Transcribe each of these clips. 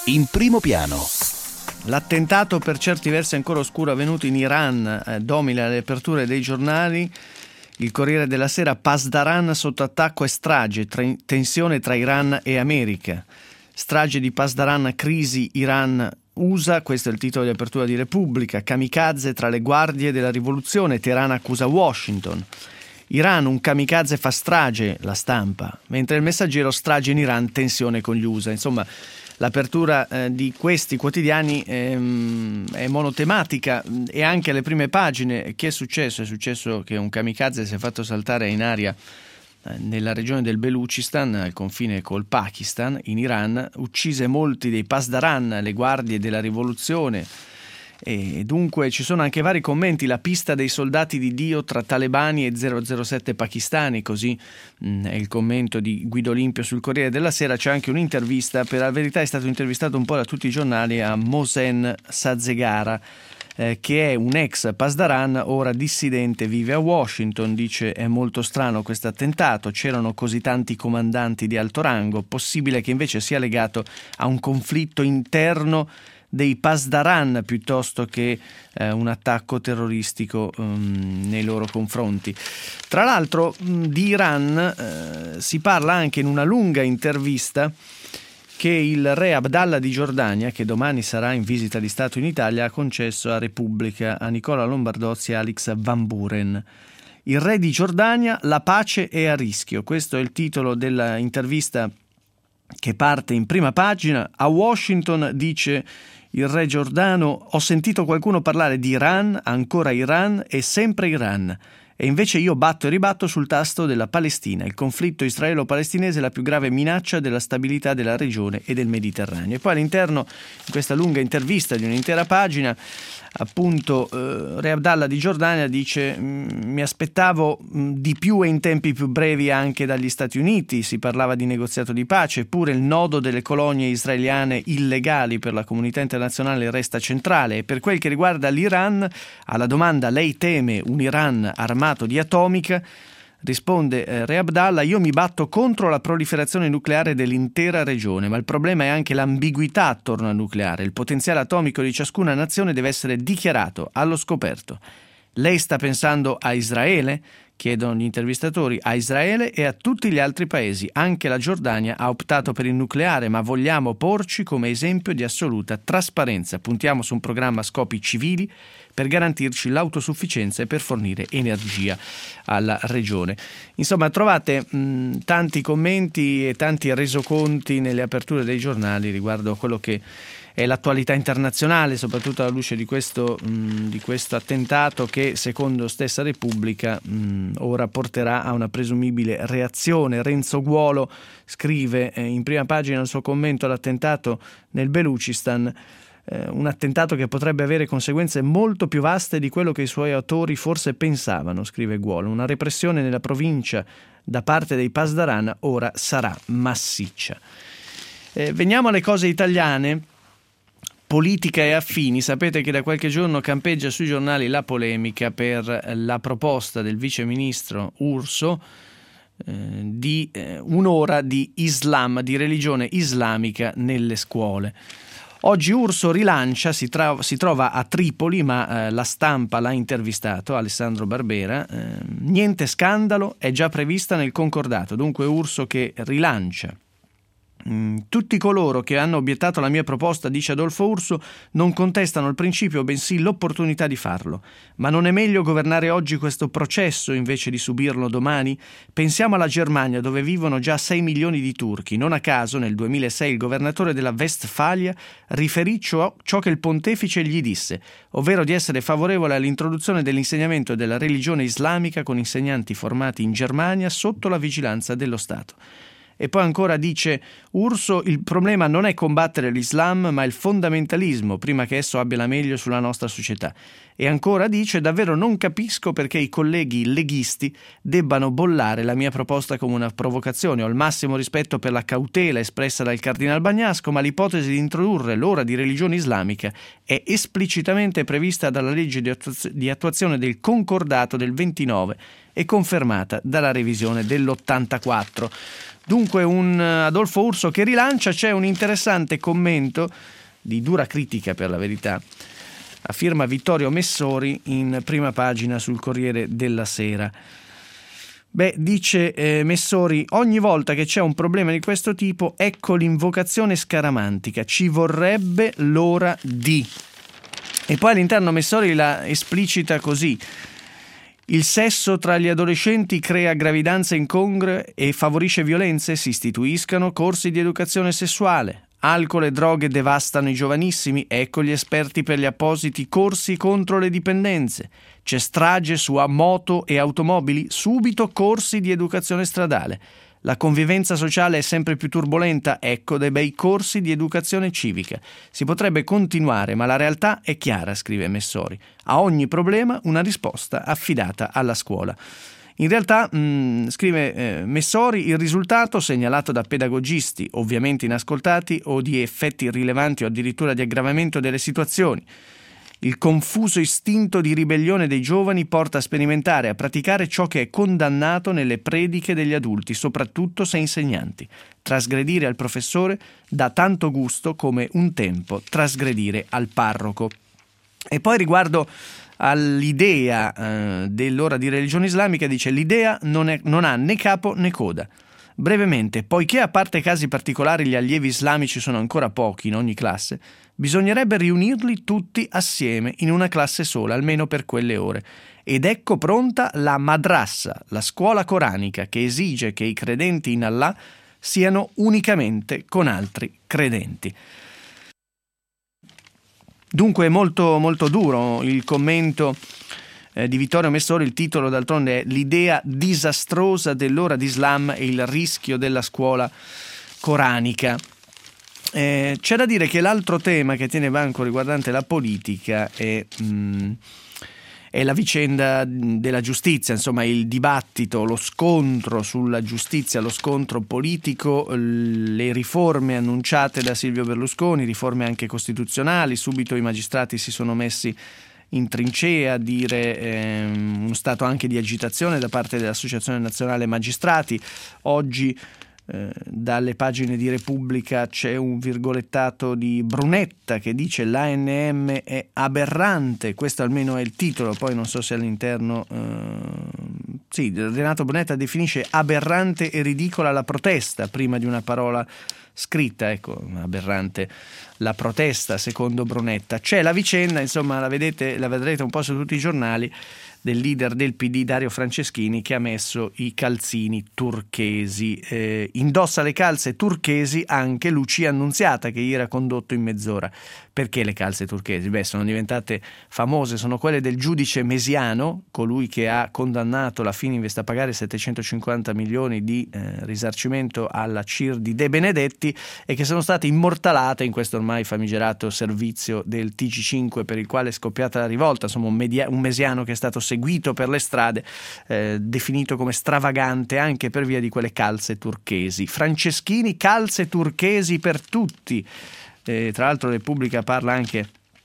In primo piano. L'attentato, per certi versi ancora oscuro, avvenuto in Iran domina le aperture dei giornali. Il Corriere della Sera: Pasdaran sotto attacco e strage, tensione tra Iran e America. Strage di Pasdaran, crisi Iran-USA, questo è il titolo di apertura di Repubblica. Kamikaze tra le guardie della rivoluzione, Teheran accusa Washington. Iran, un kamikaze fa strage, La Stampa. Mentre il Messaggero: strage in Iran, tensione con gli USA. Insomma, l'apertura di questi quotidiani è monotematica, e anche alle prime pagine. Che è successo? È successo che un kamikaze si è fatto saltare in aria nella regione del Belucistan, al confine col Pakistan, in Iran, uccise molti dei Pasdaran, le guardie della rivoluzione. E dunque ci sono anche vari commenti: la pista dei soldati di Dio tra talebani e 007 pakistani, così è il commento di Guido Olimpio sul Corriere della Sera. C'è anche un'intervista, per la verità è stato intervistato un po' da tutti i giornali, a Mohsen Sazegara, che è un ex Pasdaran, ora dissidente, vive a Washington. Dice: è molto strano questo attentato, c'erano così tanti comandanti di alto rango, possibile che invece sia legato a un conflitto interno dei Pasdaran piuttosto che un attacco terroristico nei loro confronti. Tra l'altro di Iran si parla anche in una lunga intervista che il re Abdallah di Giordania, che domani sarà in visita di Stato in Italia, ha concesso a Repubblica, a Nicola Lombardozzi e Alex Van Buren. Il re di Giordania: la pace è a rischio. Questo è il titolo della intervista che parte in prima pagina. A Washington, dice il re giordano: ho sentito qualcuno parlare di Iran, ancora Iran e sempre Iran. E invece io batto e ribatto sul tasto della Palestina. Il conflitto israelo-palestinese è la più grave minaccia della stabilità della regione e del Mediterraneo. E poi all'interno di questa lunga intervista di un'intera pagina, appunto, re Abdallah di Giordania dice: mi aspettavo di più e in tempi più brevi anche dagli Stati Uniti. Si parlava di negoziato di pace, eppure il nodo delle colonie israeliane illegali per la comunità internazionale resta centrale. E per quel che riguarda l'Iran, alla domanda: lei teme un Iran armato di atomica, risponde re Abdallah: io mi batto contro la proliferazione nucleare dell'intera regione, ma il problema è anche l'ambiguità attorno al nucleare. Il potenziale atomico di ciascuna nazione deve essere dichiarato allo scoperto. Lei sta pensando a Israele? Chiedono gli intervistatori. A Israele e a tutti gli altri paesi. Anche la Giordania ha optato per il nucleare, ma vogliamo porci come esempio di assoluta trasparenza. Puntiamo su un programma a scopi civili per garantirci l'autosufficienza e per fornire energia alla regione. Insomma, trovate tanti commenti e tanti resoconti nelle aperture dei giornali riguardo a quello che è l'attualità internazionale, soprattutto alla luce di questo attentato che, secondo stessa Repubblica, ora porterà a una presumibile reazione. Renzo Guolo scrive in prima pagina il suo commento all'attentato nel Belucistan: un attentato che potrebbe avere conseguenze molto più vaste di quello che i suoi autori forse pensavano, scrive Guolo. Una repressione nella provincia da parte dei Pasdaran ora sarà massiccia. Veniamo alle cose italiane, politica e affini. Sapete che da qualche giorno campeggia sui giornali la polemica per la proposta del vice ministro Urso di un'ora di Islam, di religione islamica nelle scuole. Oggi Urso rilancia, si trova a Tripoli, ma La Stampa l'ha intervistato, Alessandro Barbera. Niente scandalo, è già prevista nel concordato. Dunque Urso che rilancia. Tutti coloro che hanno obiettato la mia proposta, dice Adolfo Urso, non contestano il principio bensì l'opportunità di farlo. Ma non è meglio governare oggi questo processo invece di subirlo domani? Pensiamo alla Germania, dove vivono già 6 milioni di turchi. Non a caso nel 2006 il governatore della Westfalia riferì ciò che il pontefice gli disse, ovvero di essere favorevole all'introduzione dell'insegnamento della religione islamica con insegnanti formati in Germania sotto la vigilanza dello Stato. E poi ancora dice Urso: il problema non è combattere l'Islam, ma il fondamentalismo, prima che esso abbia la meglio sulla nostra società. E ancora dice: davvero non capisco perché i colleghi leghisti debbano bollare la mia proposta come una provocazione. Ho il massimo rispetto per la cautela espressa dal Cardinal Bagnasco, ma l'ipotesi di introdurre l'ora di religione islamica è esplicitamente prevista dalla legge di attuazione del concordato del 29 e confermata dalla revisione dell'84. Dunque un Adolfo Urso che rilancia. C'è un interessante commento di dura critica, per la verità, a firma Vittorio Messori, in prima pagina sul Corriere della Sera. Dice Messori: ogni volta che c'è un problema di questo tipo, ecco l'invocazione scaramantica, ci vorrebbe l'ora di. E poi all'interno Messori la esplicita così: il sesso tra gli adolescenti crea gravidanze incongrue e favorisce violenze, si istituiscano corsi di educazione sessuale. Alcol e droghe devastano i giovanissimi, ecco gli esperti per gli appositi corsi contro le dipendenze. C'è strage su moto e automobili, subito corsi di educazione stradale. La convivenza sociale è sempre più turbolenta, ecco dei bei corsi di educazione civica. Si potrebbe continuare, ma la realtà è chiara, scrive Messori. A ogni problema una risposta affidata alla scuola. In realtà, scrive Messori, il risultato segnalato da pedagogisti, ovviamente inascoltati, o di effetti irrilevanti o addirittura di aggravamento delle situazioni. Il confuso istinto di ribellione dei giovani porta a sperimentare e a praticare ciò che è condannato nelle prediche degli adulti, soprattutto se insegnanti. Trasgredire al professore dà tanto gusto come un tempo trasgredire al parroco. E poi riguardo all'idea dell'ora di religione islamica, dice: l'idea non ha né capo né coda. Brevemente, poiché a parte casi particolari gli allievi islamici sono ancora pochi in ogni classe, bisognerebbe riunirli tutti assieme in una classe sola, almeno per quelle ore. Ed ecco pronta la madrassa, la scuola coranica, che esige che i credenti in Allah siano unicamente con altri credenti. Dunque è molto, molto duro il commento di Vittorio Messori. Il titolo d'altronde è l'idea disastrosa dell'ora d'Islam e il rischio della scuola coranica. C'è da dire che l'altro tema che tiene banco riguardante la politica è la vicenda della giustizia, insomma il dibattito, lo scontro sulla giustizia, lo scontro politico, le riforme annunciate da Silvio Berlusconi, riforme anche costituzionali. Subito i magistrati si sono messi in trincea a dire uno stato anche di agitazione da parte dell'Associazione Nazionale Magistrati. Oggi dalle pagine di Repubblica c'è un virgolettato di Brunetta che dice: l'ANM è aberrante, questo almeno è il titolo, poi non so se all'interno Renato Brunetta definisce aberrante e ridicola la protesta prima di una parola scritta. Ecco, aberrante la protesta secondo Brunetta. C'è la vicenda, insomma la vedrete un po' su tutti i giornali, del leader del PD Dario Franceschini, che ha messo i calzini turchesi. Indossa le calze turchesi anche Lucia Annunziata, che ieri ha condotto in mezz'ora. Perché le calze turchesi? Sono diventate famose, sono quelle del giudice Mesiano, colui che ha condannato la Fininvest a pagare 750 milioni di risarcimento alla CIR di De Benedetti, e che sono state immortalate in questo ormai famigerato servizio del TG5, per il quale è scoppiata la rivolta. Insomma un Mesiano che è stato seguito per le strade, definito come stravagante anche per via di quelle calze turchesi. Franceschini, calze turchesi per tutti. Tra l'altro Repubblica parla anche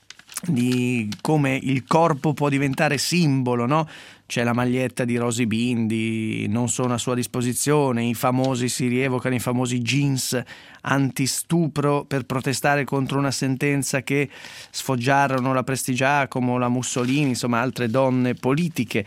di come il corpo può diventare simbolo, no? C'è la maglietta di Rosy Bindi, non sono a sua disposizione, si rievocano i famosi jeans antistupro per protestare contro una sentenza che sfoggiarono la Prestigiacomo, la Mussolini, insomma altre donne politiche.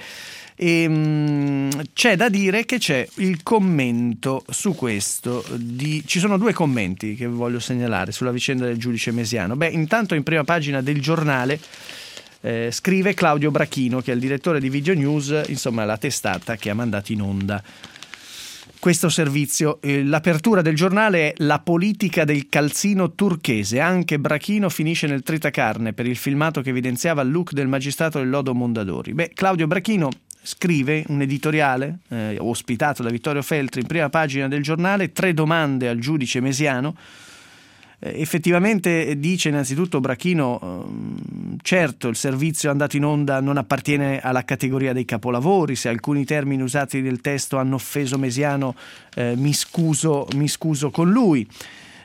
E c'è da dire che c'è il commento su questo ci sono due commenti che voglio segnalare sulla vicenda del giudice Mesiano. Intanto in prima pagina del Giornale scrive Claudio Brachino, che è il direttore di Video News, insomma la testata che ha mandato in onda questo servizio. L'apertura del giornale è la politica del calzino turchese. Anche Brachino finisce nel tritacarne per il filmato che evidenziava il look del magistrato del lodo Mondadori. Claudio Brachino scrive un editoriale ospitato da Vittorio Feltri in prima pagina del giornale, 3 domande al giudice Mesiano. Effettivamente dice innanzitutto Brachino, certo il servizio andato in onda non appartiene alla categoria dei capolavori, se alcuni termini usati nel testo hanno offeso Mesiano mi scuso con lui.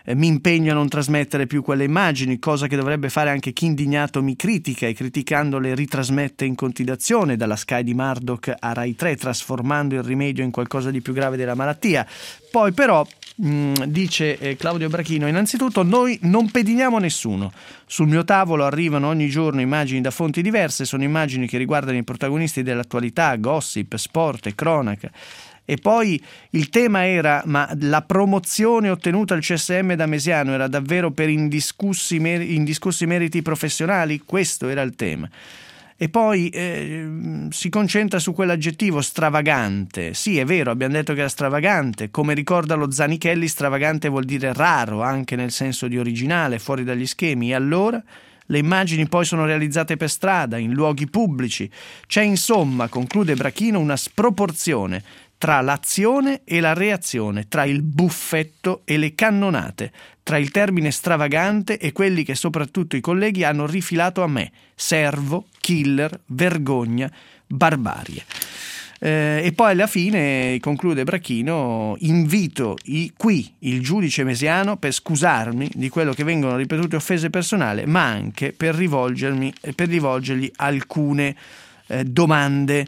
mi impegno a non trasmettere più quelle immagini, cosa che dovrebbe fare anche chi indignato mi critica e criticando le ritrasmette in continuazione dalla Sky di Murdoch a Rai 3, trasformando il rimedio in qualcosa di più grave della malattia. Poi però dice Claudio Brachino, innanzitutto noi non pediniamo nessuno, sul mio tavolo arrivano ogni giorno immagini da fonti diverse, sono immagini che riguardano i protagonisti dell'attualità, gossip, sport e cronaca. E poi il tema era: ma la promozione ottenuta al CSM da Mesiano era davvero per indiscussi meriti professionali? Questo era il tema. E poi si concentra su quell'aggettivo stravagante. Sì, è vero, abbiamo detto che era stravagante. Come ricorda lo Zanichelli, stravagante vuol dire raro, anche nel senso di originale, fuori dagli schemi. E allora le immagini poi sono realizzate per strada, in luoghi pubblici. C'è insomma, conclude Brachino, una sproporzione tra l'azione e la reazione, tra il buffetto e le cannonate, tra il termine stravagante e quelli che soprattutto i colleghi hanno rifilato a me: servo, killer, vergogna, barbarie. E poi alla fine, conclude Brachino, invito qui il giudice Mesiano per scusarmi di quello che vengono ripetute offese personali, ma anche per rivolgergli alcune domande.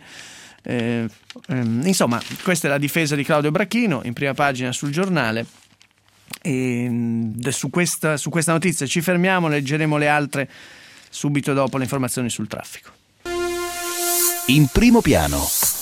Insomma, questa è la difesa di Claudio Brachino in prima pagina sul Giornale. E su questa notizia ci fermiamo, leggeremo le altre subito dopo le informazioni sul traffico. In primo piano.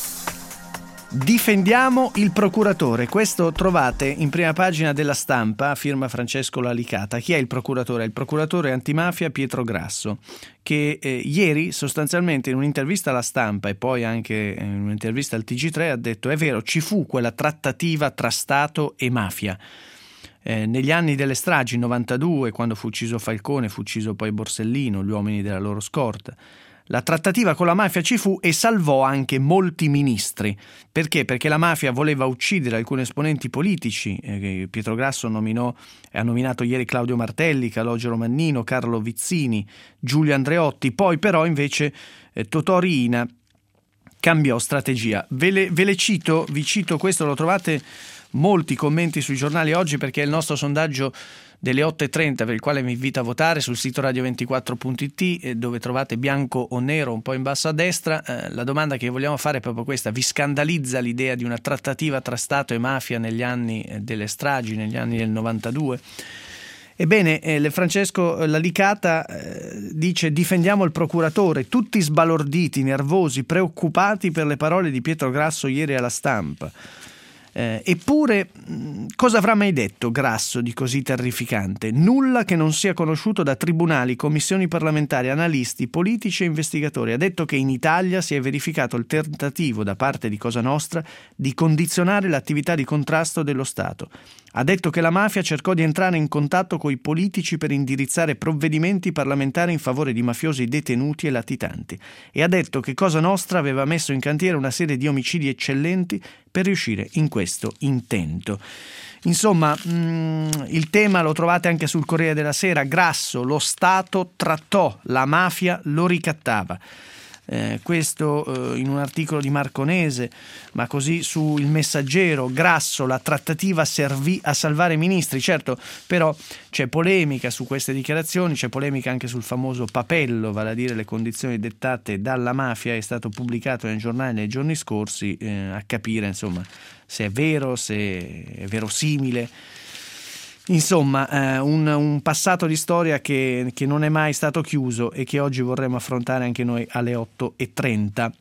Difendiamo il procuratore. Questo trovate in prima pagina della Stampa, firma Francesco Lalicata. Chi è il procuratore? Il procuratore antimafia Pietro Grasso, che ieri sostanzialmente in un'intervista alla Stampa e poi anche in un'intervista al TG3 ha detto: è vero, ci fu quella trattativa tra Stato e mafia. Negli anni delle stragi, 92, quando fu ucciso Falcone, fu ucciso poi Borsellino, gli uomini della loro scorta. La trattativa con la mafia ci fu e salvò anche molti ministri. Perché? Perché la mafia voleva uccidere alcuni esponenti politici. Pietro Grasso ha nominato ieri Claudio Martelli, Calogero Mannino, Carlo Vizzini, Giulio Andreotti. Poi però invece Totò Riina cambiò strategia. Vi cito questo, lo trovate molti commenti sui giornali oggi perché è il nostro sondaggio delle 8.30 per il quale mi invito a votare sul sito radio24.it, dove trovate bianco o nero un po' in basso a destra. La domanda che vogliamo fare è proprio questa: vi scandalizza l'idea di una trattativa tra Stato e mafia negli anni delle stragi, negli anni del 92? Ebbene, Francesco Lalicata dice: difendiamo il procuratore, tutti sbalorditi, nervosi, preoccupati per le parole di Pietro Grasso ieri alla Stampa. Eppure, cosa avrà mai detto Grasso di così terrificante? Nulla che non sia conosciuto da tribunali, commissioni parlamentari, analisti, politici e investigatori. Ha detto che in Italia si è verificato il tentativo da parte di Cosa Nostra di condizionare l'attività di contrasto dello Stato. Ha detto che la mafia cercò di entrare in contatto con i politici per indirizzare provvedimenti parlamentari in favore di mafiosi detenuti e latitanti. E ha detto che Cosa Nostra aveva messo in cantiere una serie di omicidi eccellenti per riuscire in questo intento. Insomma, il tema lo trovate anche sul Corriere della Sera. Grasso: lo Stato trattò, la mafia lo ricattava. Questo in un articolo di Marconese, ma così su Il Messaggero: Grasso, la trattativa servì a salvare ministri. Certo, però c'è polemica su queste dichiarazioni, c'è polemica anche sul famoso papello, vale a dire le condizioni dettate dalla mafia. È stato pubblicato nel giornale nei giorni scorsi, a capire insomma se è vero, se è verosimile. Insomma, un passato di storia che non è mai stato chiuso e che oggi vorremmo affrontare anche noi alle 8.30.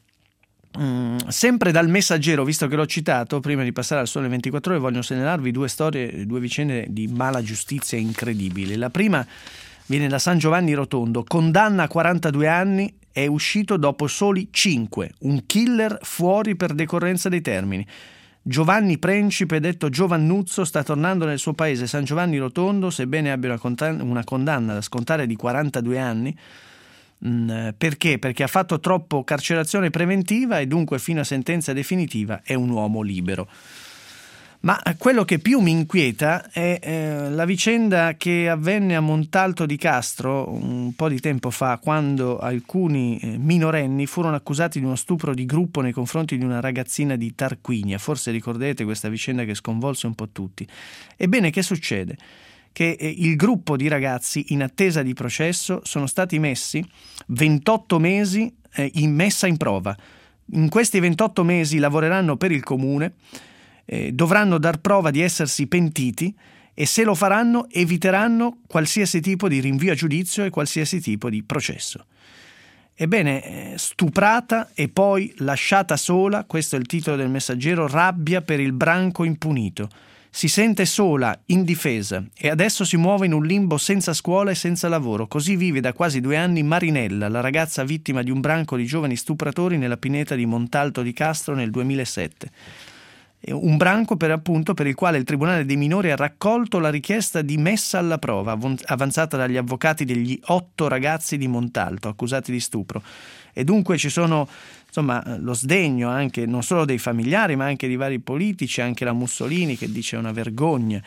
Sempre dal Messaggero, visto che l'ho citato, prima di passare al Sole 24 Ore, voglio segnalarvi due vicende di mala giustizia incredibili. La prima viene da San Giovanni Rotondo: condanna a 42 anni, è uscito dopo soli 5, un killer fuori per decorrenza dei termini. Giovanni Principe, detto Giovannuzzo, sta tornando nel suo paese San Giovanni Rotondo, sebbene abbia una condanna da scontare di 42 anni. Perché? Perché ha fatto troppo carcerazione preventiva e dunque fino a sentenza definitiva è un uomo libero. Ma quello che più mi inquieta è la vicenda che avvenne a Montalto di Castro un po' di tempo fa, quando alcuni minorenni furono accusati di uno stupro di gruppo nei confronti di una ragazzina di Tarquinia. Forse ricordate questa vicenda che sconvolse un po' tutti. Ebbene, che succede? che il gruppo di ragazzi in attesa di processo sono stati messi 28 mesi in messa in prova. In questi 28 mesi lavoreranno per il comune, dovranno dar prova di essersi pentiti e se lo faranno eviteranno qualsiasi tipo di rinvio a giudizio e qualsiasi tipo di processo. Ebbene, stuprata e poi lasciata sola, questo è il titolo del Messaggero, rabbia per il branco impunito. Si sente sola, indifesa e adesso si muove in un limbo senza scuola e senza lavoro. Così vive da quasi 2 anni Marinella, la ragazza vittima di un branco di giovani stupratori nella pineta di Montalto di Castro nel 2007. Un branco per il quale il Tribunale dei minori ha raccolto la richiesta di messa alla prova avanzata dagli avvocati degli 8 ragazzi di Montalto accusati di stupro. E dunque ci sono lo sdegno anche non solo dei familiari ma anche di vari politici, anche la Mussolini che dice una vergogna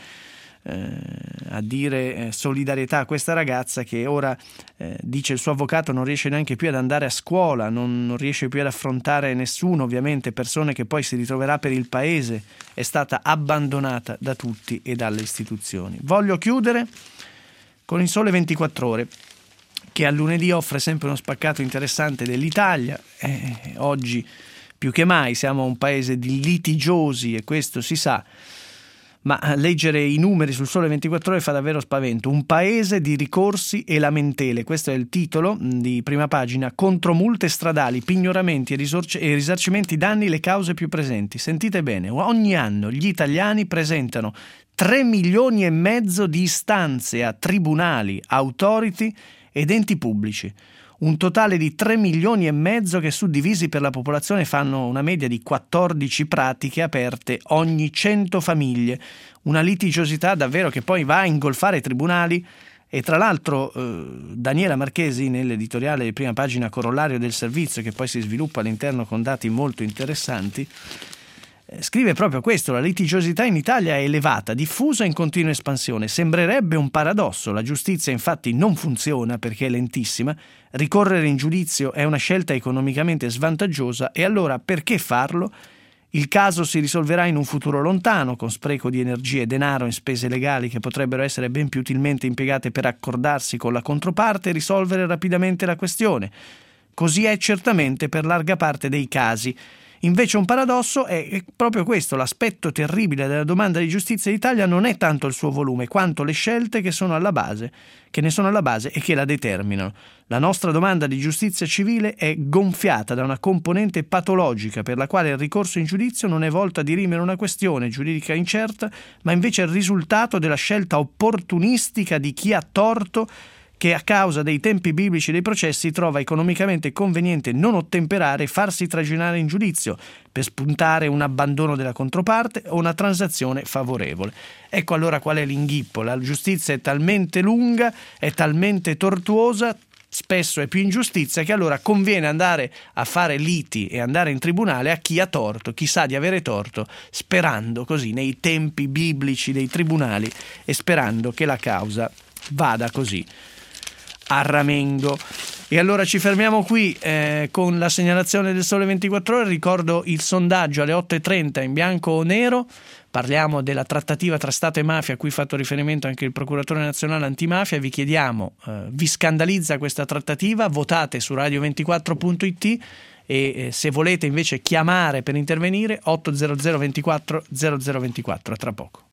a dire solidarietà a questa ragazza che ora dice il suo avvocato non riesce neanche più ad andare a scuola, non riesce più ad affrontare nessuno, ovviamente persone che poi si ritroverà per il paese, è stata abbandonata da tutti e dalle istituzioni. Voglio chiudere con il Sole 24 Ore che a lunedì offre sempre uno spaccato interessante dell'Italia. Oggi più che mai siamo un paese di litigiosi e questo si sa, ma leggere i numeri sul Sole 24 Ore fa davvero spavento. Un paese di ricorsi e lamentele, questo è il titolo di prima pagina. Contro multe stradali, pignoramenti e risarcimenti danni le cause più presenti. Sentite bene, ogni anno gli italiani presentano 3 milioni e mezzo di istanze a tribunali, authority ed enti pubblici. Un totale di 3 milioni e mezzo che suddivisi per la popolazione fanno una media di 14 pratiche aperte ogni 100 famiglie. Una litigiosità davvero che poi va a ingolfare i tribunali e tra l'altro Daniela Marchesi nell'editoriale di prima pagina Corollario del servizio che poi si sviluppa all'interno con dati molto interessanti scrive proprio questo: la litigiosità in Italia è elevata, diffusa e in continua espansione. Sembrerebbe un paradosso, la giustizia infatti non funziona perché è lentissima, ricorrere in giudizio è una scelta economicamente svantaggiosa e allora perché farlo? Il caso si risolverà in un futuro lontano, con spreco di energie e denaro in spese legali che potrebbero essere ben più utilmente impiegate per accordarsi con la controparte e risolvere rapidamente la questione. Così è certamente per larga parte dei casi. Invece un paradosso è proprio questo: l'aspetto terribile della domanda di giustizia in Italia non è tanto il suo volume quanto le scelte che ne sono alla base e che la determinano. La nostra domanda di giustizia civile è gonfiata da una componente patologica per la quale il ricorso in giudizio non è volto a dirimere una questione giuridica incerta, ma invece è il risultato della scelta opportunistica di chi ha torto, che a causa dei tempi biblici dei processi trova economicamente conveniente non ottemperare e farsi tragionare in giudizio per spuntare un abbandono della controparte o una transazione favorevole. Ecco allora qual è l'inghippo: la giustizia è talmente lunga, è talmente tortuosa, spesso è più ingiustizia, che allora conviene andare a fare liti e andare in tribunale a chi ha torto, chi sa di avere torto, sperando così nei tempi biblici dei tribunali e sperando che la causa vada così a ramengo. E allora ci fermiamo qui con la segnalazione del Sole 24 Ore. Ricordo il sondaggio alle 8:30 in bianco o nero. Parliamo della trattativa tra Stato e mafia a cui ha fatto riferimento anche il procuratore nazionale antimafia. Vi chiediamo, vi scandalizza questa trattativa? Votate su radio24.it e se volete invece chiamare per intervenire 800 24 0024. A tra poco.